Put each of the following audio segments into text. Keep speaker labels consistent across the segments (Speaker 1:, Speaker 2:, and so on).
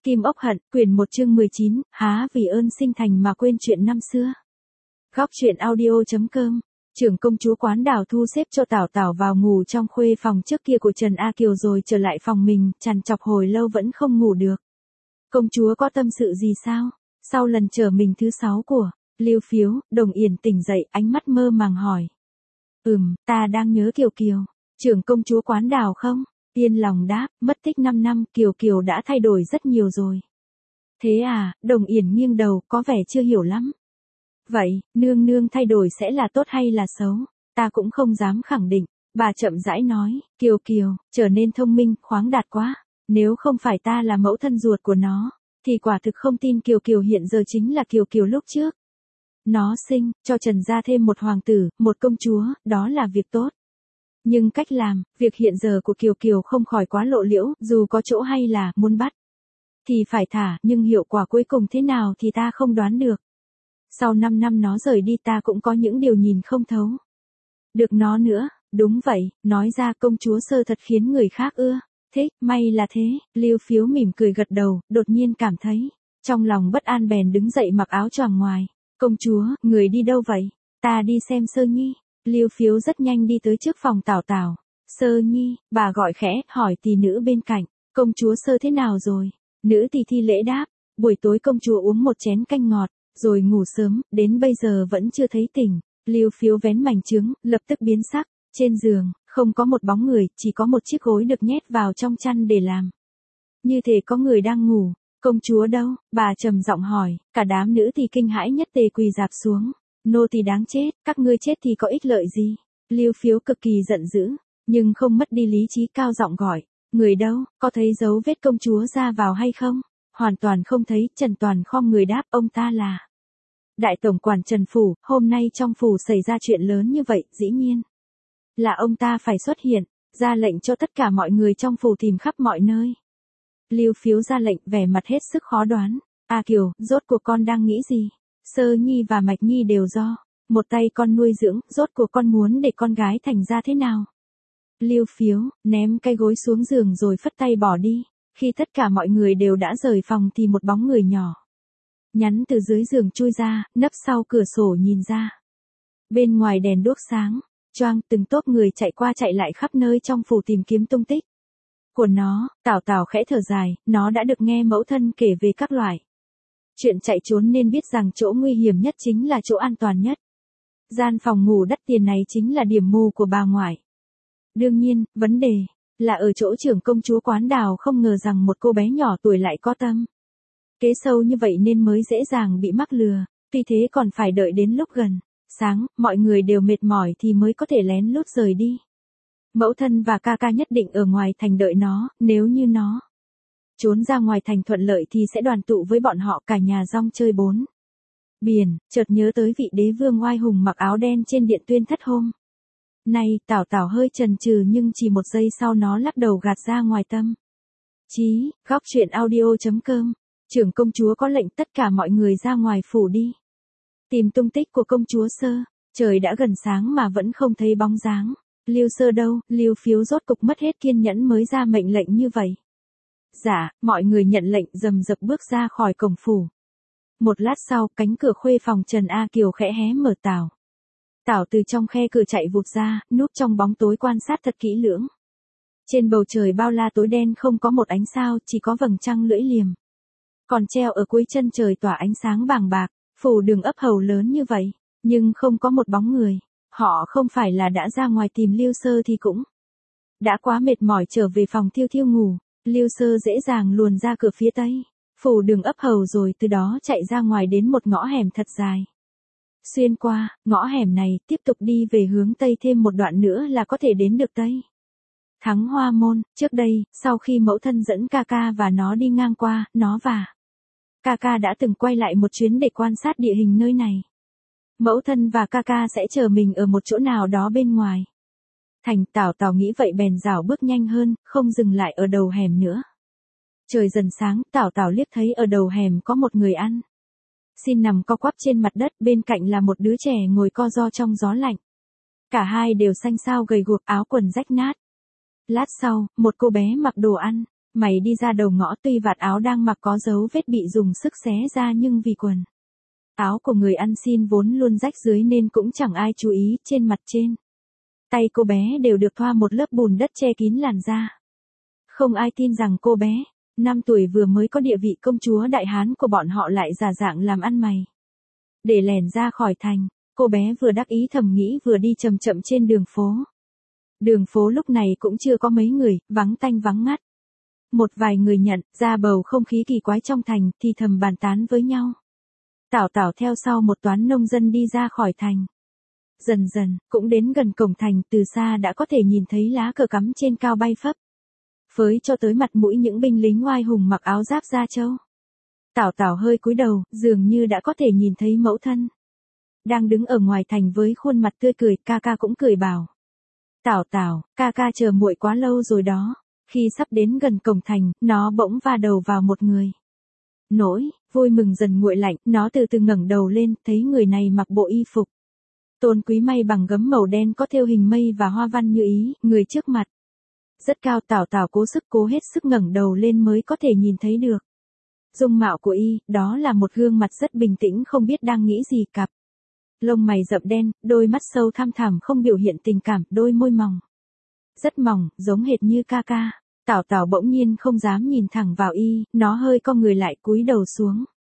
Speaker 1: Kim ốc hận, quyển 1 chương 19, há vì ơn sinh thành mà quên chuyện năm xưa. Góc truyện audio.com. Trưởng công chúa Quán Đào thu xếp cho Tảo Tảo vào ngủ trong khuê phòng trước kia của Trần A Kiều rồi trở lại phòng mình, trằn trọc hồi lâu vẫn không ngủ được. Công chúa có tâm sự gì sao? Sau lần trở mình thứ 6 của Lưu Phiếu, Đồng Yển tỉnh dậy, ánh mắt mơ màng hỏi. Ta đang nhớ Kiều Kiều. Trưởng công chúa Quán Đào không? Yên lòng đáp, mất tích 5 năm, Kiều Kiều đã thay đổi rất nhiều rồi. Thế à, Đồng Yển nghiêng đầu, có vẻ chưa hiểu lắm. Vậy, nương nương thay đổi sẽ là tốt hay là xấu? Ta cũng không dám khẳng định. Bà chậm rãi nói, Kiều Kiều, trở nên thông minh, khoáng đạt quá. Nếu không phải ta là mẫu thân ruột của nó, thì quả thực không tin Kiều Kiều hiện giờ chính là Kiều Kiều lúc trước. Nó sinh, cho Trần gia thêm một hoàng tử, một công chúa, đó là việc tốt. Nhưng cách làm, việc hiện giờ của Kiều Kiều không khỏi quá lộ liễu, dù có chỗ hay là muốn bắt thì phải thả, nhưng hiệu quả cuối cùng thế nào thì ta không đoán được. Sau 5 năm nó rời đi ta cũng có những điều nhìn không thấu được nó nữa. Đúng vậy, nói ra công chúa Sơ thật khiến người khác ưa thích, may là thế. Lưu Phiếu mỉm cười gật đầu, đột nhiên cảm thấy trong lòng bất an bèn đứng dậy mặc áo choàng ngoài. Công chúa, người đi đâu vậy? Ta đi xem Sơ Nhi. Lưu Phiếu rất nhanh đi tới trước phòng Tảo Tảo. Sơ Nhi, bà gọi khẽ, hỏi tỷ nữ bên cạnh, công chúa Sơ thế nào rồi? Nữ tỳ thi lễ đáp, buổi tối công chúa uống một chén canh ngọt, rồi ngủ sớm, đến bây giờ vẫn chưa thấy tỉnh. Lưu Phiếu vén mảnh trướng, lập tức biến sắc, trên giường, không có một bóng người, chỉ có một chiếc gối được nhét vào trong chăn để làm như thể có người đang ngủ. Công chúa đâu? Bà trầm giọng hỏi, cả đám nữ tỳ kinh hãi nhất tề quỳ rạp xuống. Nô tỳ đáng chết, các ngươi chết thì có ích lợi gì? Lưu Phiếu cực kỳ giận dữ, nhưng không mất đi lý trí, cao giọng gọi, người đâu, có thấy dấu vết công chúa ra vào hay không? Hoàn toàn không thấy. Trần Toàn khom người đáp, ông ta là Đại tổng quản Trần Phủ, hôm nay trong phủ xảy ra chuyện lớn như vậy, dĩ nhiên là ông ta phải xuất hiện, ra lệnh cho tất cả mọi người trong phủ tìm khắp mọi nơi. Lưu Phiếu ra lệnh, vẻ mặt hết sức khó đoán. A Kiều, rốt cuộc con đang nghĩ gì? Sơ Nhi và Mạch Nhi đều do một tay con nuôi dưỡng, rốt cuộc con muốn để con gái thành ra thế nào? Lưu Phiếu ném cái gối xuống giường rồi phất tay bỏ đi. Khi tất cả mọi người đều đã rời phòng thì một bóng người nhỏ nhắn từ dưới giường chui ra, nấp sau cửa sổ nhìn ra. Bên ngoài đèn đuốc sáng choang, từng tốp người chạy qua chạy lại khắp nơi trong phủ tìm kiếm tung tích của nó. Tảo Tảo khẽ thở dài, nó đã được nghe mẫu thân kể về các loại chuyện chạy trốn nên biết rằng chỗ nguy hiểm nhất chính là chỗ an toàn nhất. Gian phòng ngủ đắt tiền này chính là điểm mù của bà ngoại. Đương nhiên, vấn đề là ở chỗ trưởng công chúa Quán Đào không ngờ rằng một cô bé nhỏ tuổi lại có tâm kế sâu như vậy nên mới dễ dàng bị mắc lừa. Vì thế còn phải đợi đến lúc gần sáng, mọi người đều mệt mỏi thì mới có thể lén lút rời đi. Mẫu thân và ca ca nhất định ở ngoài thành đợi nó, nếu như nó trốn ra ngoài thành thuận lợi thì sẽ đoàn tụ với bọn họ, cả nhà rong chơi bốn biển. Chợt nhớ tới vị đế vương oai hùng mặc áo đen trên điện tuyên thất hôm nay, Tảo Tảo hơi chần chừ nhưng chỉ một giây sau nó lắc đầu gạt ra ngoài tâm trí. Góc truyện audio.com. Trưởng công chúa có lệnh tất cả mọi người ra ngoài phủ đi tìm tung tích của công chúa Sơ. Trời đã gần sáng mà vẫn không thấy bóng dáng Lưu Sơ đâu. Lưu Phiếu rốt cục mất hết kiên nhẫn mới ra mệnh lệnh như vậy. Dạ, mọi người nhận lệnh rầm rập bước ra khỏi cổng phủ. Một lát sau, cánh cửa khuê phòng Trần A Kiều khẽ hé mở. Tảo từ trong khe cửa chạy vụt ra, núp trong bóng tối quan sát thật kỹ lưỡng. Trên bầu trời bao la tối đen không có một ánh sao, chỉ có vầng trăng lưỡi liềm còn treo ở cuối chân trời tỏa ánh sáng vàng bạc. Phủ đường ấp hầu lớn như vậy, nhưng không có một bóng người. Họ không phải là đã ra ngoài tìm Lưu Sơ thì cũng đã quá mệt mỏi trở về phòng thiêu thiêu ngủ. Lưu Sơ dễ dàng luồn ra cửa phía tây phủ đường ấp hầu rồi từ đó chạy ra ngoài đến một ngõ hẻm thật dài. Xuyên qua ngõ hẻm này, tiếp tục đi về hướng tây thêm một đoạn nữa là có thể đến được Tây Thắng Hoa Môn. Trước đây, sau khi mẫu thân dẫn ca ca và nó đi ngang qua, nó và ca ca đã từng quay lại một chuyến để quan sát địa hình nơi này. Mẫu thân và ca ca sẽ chờ mình ở một chỗ nào đó bên ngoài thành. Tảo Tảo nghĩ vậy bèn rảo bước nhanh hơn, không dừng lại ở đầu hẻm nữa. Trời dần sáng, Tảo Tảo liếc thấy ở đầu hẻm có một người ăn xin nằm co quắp trên mặt đất, bên cạnh là một đứa trẻ ngồi co ro trong gió lạnh. Cả hai đều xanh xao gầy guộc, áo quần rách nát. Lát sau, một cô bé mặc đồ ăn Mày đi ra đầu ngõ, tuy vạt áo đang mặc có dấu vết bị dùng sức xé ra nhưng vì quần áo của người ăn xin vốn luôn rách dưới nên cũng chẳng ai chú ý. Trên mặt trên tay cô bé đều được thoa một lớp bùn đất che kín làn da. Không ai tin rằng cô bé 5 tuổi vừa mới có địa vị công chúa Đại Hán của bọn họ lại giả dạng làm ăn mày để lẻn ra khỏi thành. Cô bé vừa đắc ý thầm nghĩ vừa đi chậm chậm trên đường phố. Đường phố lúc này cũng chưa có mấy người, vắng tanh vắng ngắt. Một vài người nhận ra bầu không khí kỳ quái trong thành thì thầm bàn tán với nhau. Tảo tảo theo sau một toán nông dân đi ra khỏi thành. Dần dần, cũng đến gần cổng thành, từ xa đã có thể nhìn thấy lá cờ cắm trên cao bay phấp phới cho tới mặt mũi những binh lính oai hùng mặc áo giáp da trâu. Tảo tảo hơi cúi đầu, dường như đã có thể nhìn thấy mẫu thân đang đứng ở ngoài thành với khuôn mặt tươi cười. Ca ca cũng cười bảo: Tảo tảo, ca ca chờ muội quá lâu rồi đó. Khi sắp đến gần cổng thành, nó bỗng va đầu vào một người. Nỗi vui mừng dần nguội lạnh, nó từ từ ngẩng đầu lên, thấy người này mặc bộ y phục tôn quý may bằng gấm màu đen có thêu hình mây và hoa văn như ý. Người trước mặt rất cao. Tảo tảo cố hết sức ngẩng đầu lên mới có thể nhìn thấy được dung mạo của y. Đó là một gương mặt rất bình tĩnh, không biết đang nghĩ gì. Cặp lông mày rậm đen, đôi mắt sâu thăm thẳm không biểu hiện tình cảm, đôi môi mỏng rất mỏng, giống hệt như ca ca. Tảo tảo bỗng nhiên không dám nhìn thẳng vào y, nó hơi cong người lại cúi đầu xuống.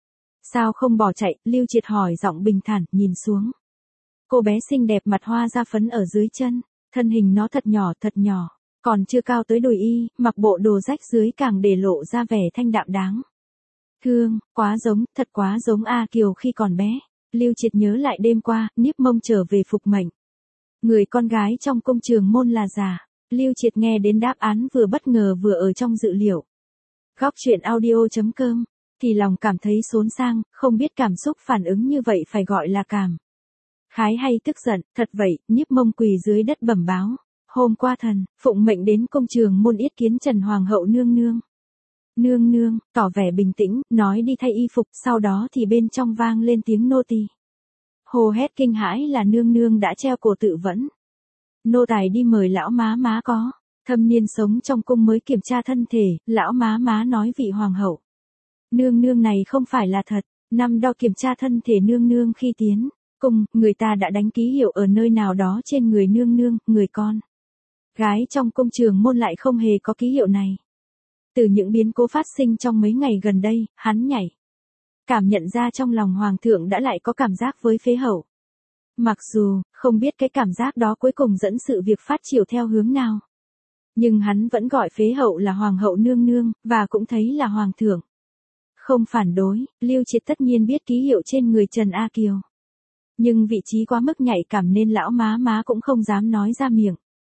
Speaker 1: Sao không bỏ chạy? Lưu Triệt hỏi giọng bình thản. Nhìn xuống, cô bé xinh đẹp mặt hoa da phấn ở dưới chân, thân hình nó thật nhỏ, còn chưa cao tới đùi y, mặc bộ đồ rách dưới càng để lộ ra vẻ thanh đạm đáng thương. Thật quá giống A Kiều khi còn bé. Lưu Triệt nhớ lại đêm qua, Niếp Mông trở về phục mệnh người con gái trong công trường môn là giả. Lưu Triệt nghe đến đáp án vừa bất ngờ vừa ở trong dự liệu. Góc truyện audio.com thì lòng cảm thấy xốn sang, không biết cảm xúc phản ứng như vậy phải gọi là cảm khái hay tức giận. Thật vậy, Niếp Mông quỳ dưới đất bẩm báo: hôm qua thần phụng mệnh đến công trường môn yết kiến Trần Hoàng hậu nương nương. Nương nương tỏ vẻ bình tĩnh, nói đi thay y phục. Sau đó thì bên trong vang lên tiếng nô tỳ hô hét kinh hãi là nương nương đã treo cổ tự vẫn. Nô tài đi mời lão má có thâm niên sống trong cung mới kiểm tra thân thể. Lão má nói vị hoàng hậu nương nương này không phải là thật. Năm đo kiểm tra thân thể nương nương khi tiến cung, người ta đã đánh ký hiệu ở nơi nào đó trên người nương nương. Người con gái trong công trường môn lại không hề có ký hiệu này. Từ những biến cố phát sinh trong mấy ngày gần đây, hắn cảm nhận ra trong lòng hoàng thượng đã lại có cảm giác với phế hậu. Mặc dù không biết cái cảm giác đó cuối cùng dẫn sự việc phát triển theo hướng nào, nhưng hắn vẫn gọi phế hậu là hoàng hậu nương nương, và cũng thấy là hoàng thượng không phản đối. Lưu Triệt tất nhiên biết ký hiệu trên người Trần A Kiều, nhưng vị trí quá mức nhạy cảm nên lão má cũng không dám nói ra miệng.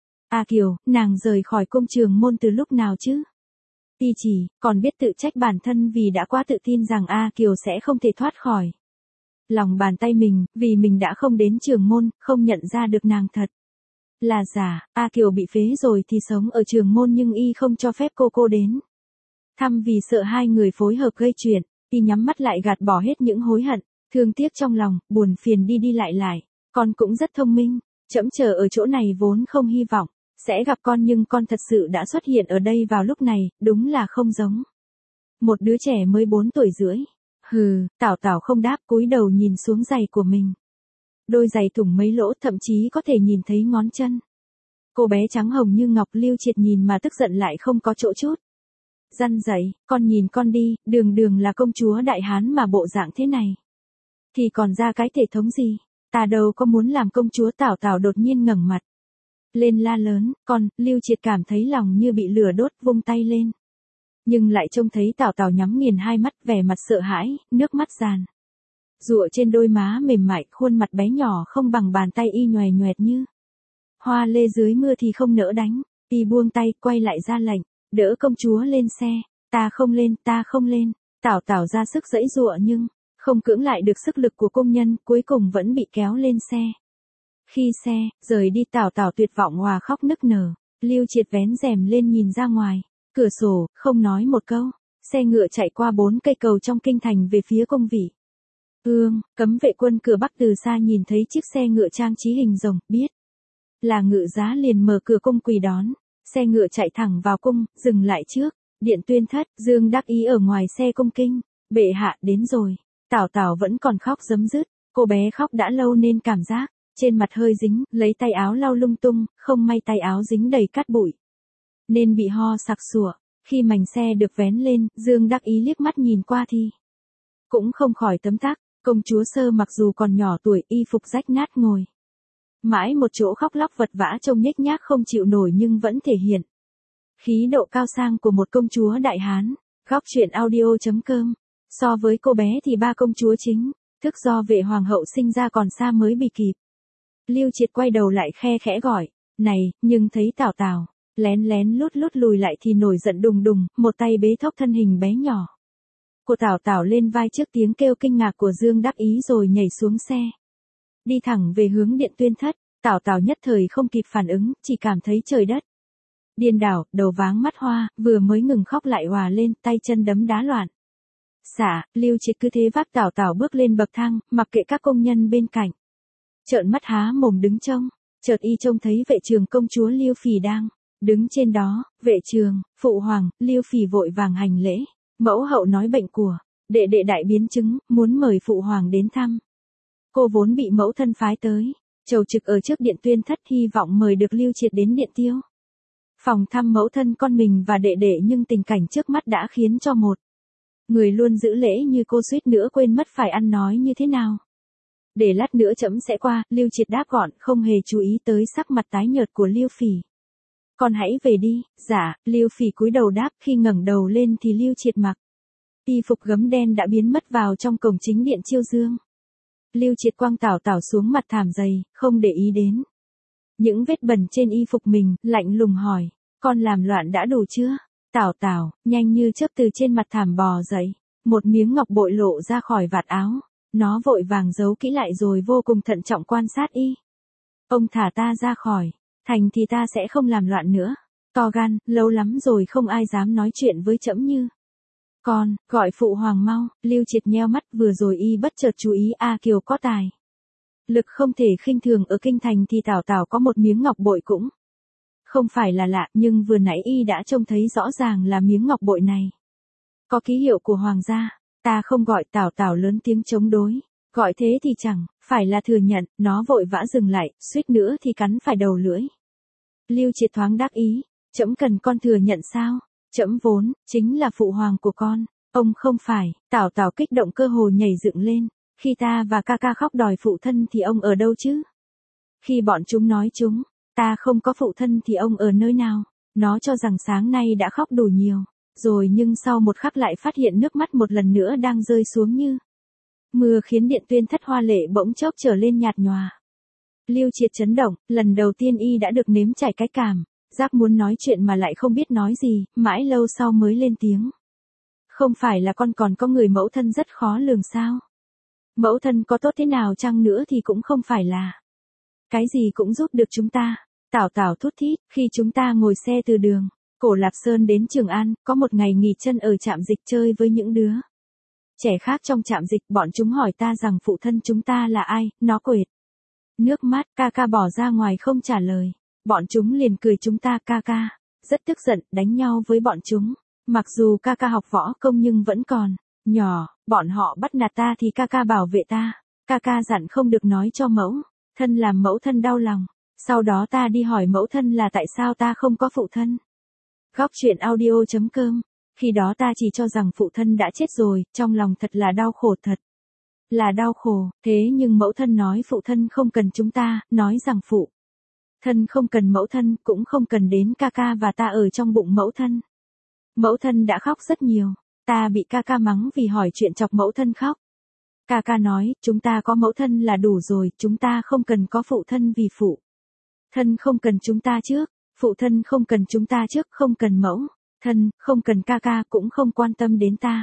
Speaker 1: A Kiều, nàng rời khỏi công trường môn từ lúc nào chứ? Ti chỉ còn biết tự trách bản thân vì đã quá tự tin rằng A Kiều sẽ không thể thoát khỏi lòng bàn tay mình, vì mình đã không đến trường môn, không nhận ra được nàng thật là giả. A Kiều bị phế rồi thì sống ở trường môn, nhưng y không cho phép cô đến thăm vì sợ hai người phối hợp gây chuyện. Y nhắm mắt lại gạt bỏ hết những hối hận, thương tiếc trong lòng, buồn phiền đi lại. Con cũng rất thông minh, trẫm chờ ở chỗ này vốn không hy vọng sẽ gặp con, nhưng con thật sự đã xuất hiện ở đây vào lúc này, đúng là không giống một đứa trẻ mới 4 tuổi rưỡi. Hừ, Tảo tảo không đáp, cúi đầu nhìn xuống giày của mình. Đôi giày thủng mấy lỗ, thậm chí có thể nhìn thấy ngón chân. Cô bé trắng hồng như ngọc. Lưu Triệt nhìn mà tức giận lại không có chỗ chút răn dạy. Con nhìn con đi, đường là công chúa Đại Hán mà bộ dạng thế này thì còn ra cái thể thống gì? Ta đâu có muốn làm công chúa. Tảo tảo đột nhiên ngẩng mặt lên la lớn: con! Lưu Triệt cảm thấy lòng như bị lửa đốt, vung tay lên, nhưng lại trông thấy Tảo tảo nhắm nghiền hai mắt, vẻ mặt sợ hãi, nước mắt giàn giụa trên đôi má mềm mại, khuôn mặt bé nhỏ không bằng bàn tay y nhoè nhoẹt như hoa lê dưới mưa thì không nỡ đánh. Y buông tay, quay lại ra lệnh: đỡ công chúa lên xe. Ta không lên. Tảo tảo ra sức giãy giụa nhưng không cưỡng lại được sức lực của công nhân, cuối cùng vẫn bị kéo lên xe. Khi xe rời đi, Tảo tảo tuyệt vọng hòa khóc nức nở. Lưu Triệt vén rèm lên nhìn ra ngoài cửa sổ, không nói một câu. Xe ngựa chạy qua 4 cây cầu trong kinh thành về phía cung vị cấm vệ quân cửa Bắc từ xa nhìn thấy chiếc xe ngựa trang trí hình rồng, biết là ngự giá liền mở cửa cung quỳ đón. Xe ngựa chạy thẳng vào cung, dừng lại trước Điện Tuyên thất, Dương Đắc Ý ở ngoài xe cung kinh, bệ hạ đến rồi. Tảo Tảo vẫn còn khóc rấm rứt, cô bé khóc đã lâu nên cảm giác trên mặt hơi dính, lấy tay áo lau lung tung, không may tay áo dính đầy cát bụi, nên bị ho sặc sụa. Khi mảnh xe được vén lên, Dương Đắc Ý liếc mắt nhìn qua thì cũng không khỏi tấm tắc, công chúa Sơ mặc dù còn nhỏ tuổi, y phục rách nát ngồi mãi một chỗ khóc lóc vật vã trông nhếch nhác không chịu nổi nhưng vẫn thể hiện khí độ cao sang của một công chúa Đại Hán. Góc truyện audio.com. So với cô bé thì ba công chúa chính thức do Vệ hoàng hậu sinh ra còn xa mới bị kịp. Lưu Triệt quay đầu lại khe khẽ gọi, "Này", nhưng thấy Tảo Tảo lén lén lút lút lùi lại thì nổi giận đùng đùng, một tay bế thốc thân hình bé nhỏ của Tảo Tảo lên vai trước tiếng kêu kinh ngạc của Dương Đắc Ý rồi nhảy xuống xe, đi thẳng về hướng Điện Tuyên thất. Tảo Tảo nhất thời không kịp phản ứng, chỉ cảm thấy trời đất điên đảo, đầu váng mắt hoa, vừa mới ngừng khóc lại òa lên, tay chân đấm đá loạn xạ. Lưu Triệt cứ thế vác Tảo Tảo bước lên bậc thang, mặc kệ các công nhân bên cạnh trợn mắt há mồm đứng trông. Chợt y trông thấy vệ trường công chúa Liêu Phỉ đang đứng trên đó. Vệ trường, phụ hoàng. Liêu Phỉ vội vàng hành lễ. Mẫu hậu nói bệnh của đệ đệ đại biến chứng, muốn mời phụ hoàng đến thăm. Cô vốn bị mẫu thân phái tới chầu trực ở trước Điện Tuyên thất, hy vọng mời được Lưu Triệt đến Điện Tiêu phòng thăm mẫu thân con mình và đệ đệ, nhưng tình cảnh trước mắt đã khiến cho một người luôn giữ lễ như cô suýt nữa quên mất phải ăn nói như thế nào. Để lát nữa trẫm sẽ qua. Lưu Triệt đáp gọn, không hề chú ý tới sắc mặt tái nhợt của Liêu Phỉ. Con hãy về đi. Dạ. Liêu Phỉ cúi đầu đáp. Khi ngẩng đầu lên thì Lưu Triệt mặc y phục gấm đen đã biến mất vào trong cổng chính điện Chiêu Dương. Lưu Triệt quăng Tảo Tảo xuống mặt thảm dày, không để ý đến những vết bẩn trên y phục mình, lạnh lùng hỏi, "Con làm loạn đã đủ chưa?" Tảo Tảo nhanh như chớp từ trên mặt thảm bò dậy, một miếng ngọc bội lộ ra khỏi vạt áo. Nó vội vàng giấu kỹ lại rồi vô cùng thận trọng quan sát y. "Ông thả ta ra khỏi thành thì ta sẽ không làm loạn nữa." To gan, lâu lắm rồi không ai dám nói chuyện với trẫm như con, gọi phụ hoàng mau. Lưu Triệt nheo mắt, vừa rồi y bất chợt chú ý A Kiều có tài lực không thể khinh thường, ở kinh thành thì Tảo Tảo có một miếng ngọc bội cũng không phải là lạ, nhưng vừa nãy y đã trông thấy rõ ràng là miếng ngọc bội này có ký hiệu của hoàng gia. "Ta không gọi." Tảo Tảo lớn tiếng chống đối, "Gọi thế thì chẳng phải là thừa nhận." Nó vội vã dừng lại, suýt nữa thì cắn phải đầu lưỡi. Lưu Triệt thoáng đắc ý, "Trẫm cần con thừa nhận sao? Trẫm vốn chính là phụ hoàng của con, ông không phải." Tảo Tảo kích động cơ hồ nhảy dựng lên, "Khi ta và ca ca khóc đòi phụ thân thì ông ở đâu chứ? Khi bọn chúng nói ta không có phụ thân thì ông ở nơi nào?" Nó cho rằng sáng nay đã khóc đủ nhiều rồi, nhưng sau một khắc lại phát hiện nước mắt một lần nữa đang rơi xuống như mưa, khiến Điện Tuyên thất hoa lệ bỗng chốc trở lên nhạt nhòa. Lưu Triệt chấn động, lần đầu tiên y đã được nếm trải cái cảm giác muốn nói chuyện mà lại không biết nói gì, mãi lâu sau mới lên tiếng. "Không phải là con còn có người mẫu thân rất khó lường sao? Mẫu thân có tốt thế nào chăng nữa thì cũng không phải là cái gì cũng giúp được chúng ta." Tảo Tảo thút thít, "Khi chúng ta ngồi xe từ đường Cổ Lạp Sơn đến Trường An, có một ngày nghỉ chân ở trạm dịch chơi với những đứa trẻ khác trong trạm dịch, bọn chúng hỏi ta rằng phụ thân chúng ta là ai." Nó quệt nước mắt, "Ca ca bỏ ra ngoài không trả lời. Bọn chúng liền cười chúng ta." Ca ca rất tức giận, đánh nhau với bọn chúng. Mặc dù ca ca học võ công nhưng vẫn còn nhỏ, bọn họ bắt nạt ta thì ca ca bảo vệ ta. Ca ca dặn không được nói cho mẫu thân, làm mẫu thân đau lòng. Sau đó ta đi hỏi mẫu thân là tại sao ta không có phụ thân." Góc truyện audio.com. Khi đó ta chỉ cho rằng phụ thân đã chết rồi, trong lòng thật là đau khổ, thật là đau khổ. Thế nhưng mẫu thân nói phụ thân không cần chúng ta, nói rằng phụ thân không cần mẫu thân, cũng không cần đến ca ca và ta ở trong bụng mẫu thân. Mẫu thân đã khóc rất nhiều. Ta bị ca ca mắng vì hỏi chuyện chọc mẫu thân khóc. Ca ca nói, chúng ta có mẫu thân là đủ rồi, chúng ta không cần có phụ thân vì phụ thân không cần chúng ta trước. Phụ thân không cần chúng ta trước, không cần mẫu thân, không cần ca ca, cũng không quan tâm đến ta.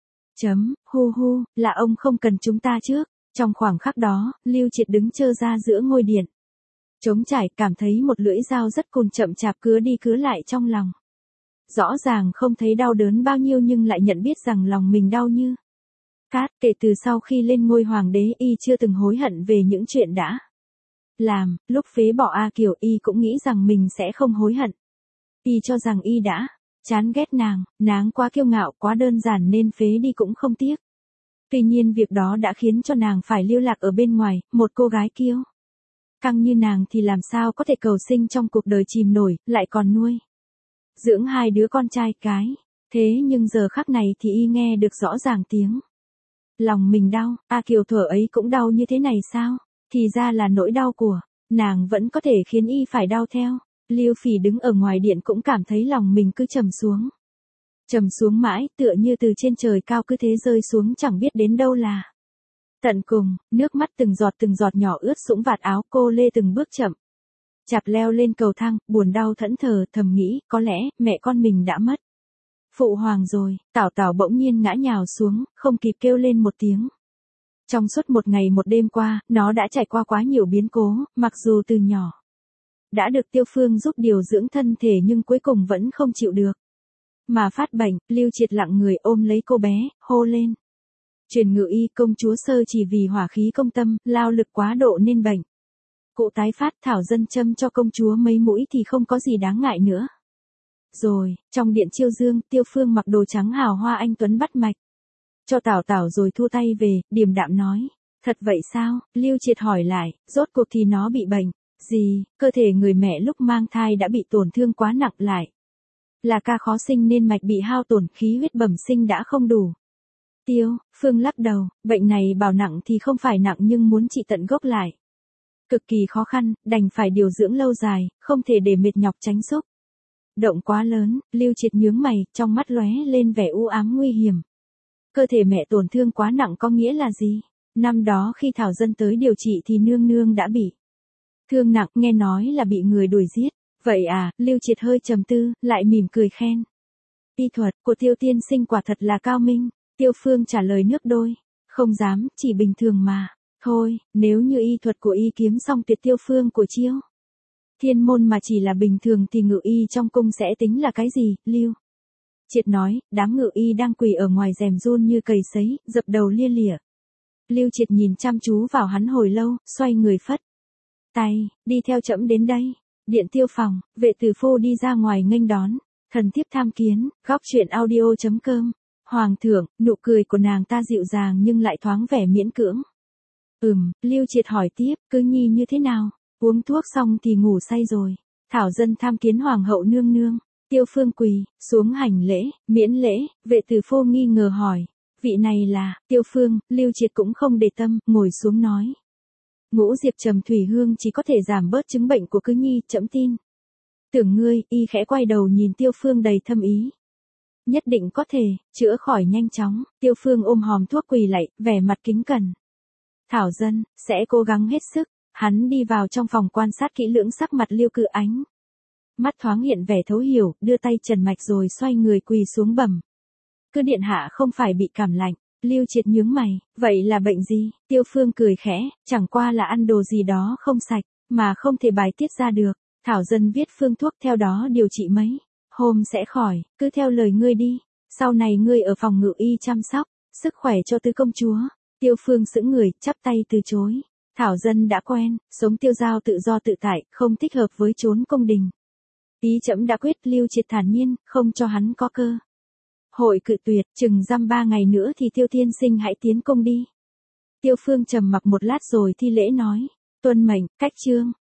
Speaker 1: Hu hu, là ông không cần chúng ta trước. Trong khoảng khắc đó, Lưu Triệt đứng trơ ra giữa ngôi điện trống trải, cảm thấy một lưỡi dao rất cùn chậm chạp cứa đi cứa lại trong lòng. Rõ ràng không thấy đau đớn bao nhiêu nhưng lại nhận biết rằng lòng mình đau như cát. Kể từ sau khi lên ngôi hoàng đế, y chưa từng hối hận về những chuyện đã làm. Lúc phế bỏ A Kiều, y cũng nghĩ rằng mình sẽ không hối hận. Y cho rằng y đã Chán ghét nàng quá kiêu ngạo quá đơn giản nên phế đi cũng không tiếc. Tuy nhiên việc đó đã khiến cho nàng phải lưu lạc ở bên ngoài, một cô gái kiêu căng như nàng thì làm sao có thể cầu sinh trong cuộc đời chìm nổi, lại còn nuôi dưỡng 2 đứa con trai cái. Thế nhưng giờ khắc này thì y nghe được rõ ràng tiếng lòng mình đau, Kiều thuở ấy cũng đau như thế này sao? Thì ra là nỗi đau của nàng vẫn có thể khiến y phải đau theo. Lưu Phỉ đứng ở ngoài điện cũng cảm thấy lòng mình cứ trầm xuống mãi, tựa như từ trên trời cao cứ thế rơi xuống chẳng biết đến đâu là tận cùng. Nước mắt từng giọt nhỏ ướt sũng vạt áo cô, lê từng bước chậm chạp leo lên cầu thang, buồn đau thẫn thờ, thầm nghĩ, có lẽ mẹ con mình đã mất phụ hoàng rồi. Tảo bỗng nhiên ngã nhào xuống, không kịp kêu lên một tiếng. Trong suốt một ngày một đêm qua, nó đã trải qua quá nhiều biến cố, mặc dù từ nhỏ đã được Tiêu Phương giúp điều dưỡng thân thể nhưng cuối cùng vẫn không chịu được mà phát bệnh. Lưu Triệt lặng người ôm lấy cô bé, hô lên. Truyền ngự y, công chúa Sơ chỉ vì hỏa khí công tâm, lao lực quá độ nên bệnh cụ tái phát. Thảo dân châm cho công chúa mấy mũi thì không có gì đáng ngại nữa. Rồi, trong điện chiêu dương, Tiêu Phương mặc đồ trắng hào hoa anh tuấn bắt mạch cho Tảo rồi thu tay về, điềm đạm nói. Thật vậy sao? Lưu Triệt hỏi lại, rốt cuộc thì nó bị bệnh gì? Cơ thể người mẹ lúc mang thai đã bị tổn thương quá nặng, lại là ca khó sinh nên mạch bị hao tổn, khí huyết bẩm sinh đã không đủ. Tiêu Phương lắc đầu, bệnh này bảo nặng thì không phải nặng nhưng muốn trị tận gốc lại cực kỳ khó khăn, đành phải điều dưỡng lâu dài, không thể để mệt nhọc tránh xúc động quá lớn. Lưu Triệt nhướng mày, trong mắt lóe lên vẻ u ám nguy hiểm. Cơ thể mẹ tổn thương quá nặng có nghĩa là gì? Năm đó khi Thảo dân tới điều trị thì nương nương đã bị thương nặng, nghe nói là bị người đuổi giết. Vậy à? Lưu Triệt hơi trầm tư, lại mỉm cười khen. Y thuật của Tiêu tiên sinh quả thật là cao minh. Tiêu Phương trả lời nước đôi. Không dám, chỉ bình thường mà. Thôi, nếu như y thuật của y kiếm xong tuyệt Tiêu Phương của Chiêu Thiên môn mà chỉ là bình thường thì ngự y trong cung sẽ tính là cái gì? Lưu Triệt nói, đám ngự y đang quỳ ở ngoài rèm run như cầy sấy, dập đầu lia lịa. Lưu Triệt nhìn chăm chú vào hắn hồi lâu, xoay người phất tay, đi theo trẫm đến đây. Điện Tiêu phòng, vệ tử phu đi ra ngoài nghênh đón. Thần thiếp tham kiến. Góc truyện audio.com. Hoàng thượng, nụ cười của nàng ta dịu dàng nhưng lại thoáng vẻ miễn cưỡng. Lưu Triệt hỏi tiếp, cứ nhi như thế nào? Uống thuốc xong thì ngủ say rồi. Thảo dân tham kiến hoàng hậu nương nương. Tiêu Phương quỳ xuống hành lễ, miễn lễ. Vệ tử phu nghi ngờ hỏi, vị này là Tiêu Phương? Lưu Triệt cũng không để tâm, ngồi xuống nói. Ngũ diệp trầm thủy hương chỉ có thể giảm bớt chứng bệnh của cứ nhi, trẫm tin tưởng ngươi. Y khẽ quay đầu nhìn Tiêu Phương đầy thâm ý. Nhất định có thể chữa khỏi nhanh chóng. Tiêu Phương ôm hòm thuốc quỳ lạy, vẻ mặt kính cẩn. Thảo dân sẽ cố gắng hết sức. Hắn đi vào trong phòng quan sát kỹ lưỡng sắc mặt Lưu Cự Ánh. Mắt thoáng hiện vẻ thấu hiểu, đưa tay trần mạch rồi xoay người quỳ xuống bẩm. Cứ điện hạ không phải bị cảm lạnh. Lưu Triệt nhướng mày, vậy là bệnh gì? Tiêu Phương cười khẽ, chẳng qua là ăn đồ gì đó không sạch, mà không thể bài tiết ra được. Thảo dân viết phương thuốc theo đó điều trị mấy hôm sẽ khỏi, cứ theo lời ngươi đi. Sau này ngươi ở phòng ngự y chăm sóc sức khỏe cho tứ công chúa. Tiêu Phương sững người, chắp tay từ chối. Thảo dân đã quen, sống tiêu dao tự do tự tại, không thích hợp với chốn cung đình. Ý trẫm đã quyết. Lưu Triệt thản nhiên, không cho hắn có cơ hội cự tuyệt. Chừng dăm 3 ngày nữa thì Tiêu tiên sinh hãy tiến cung đi. Tiêu Phương trầm mặc một lát rồi thi lễ nói, tuân mệnh. Cách chương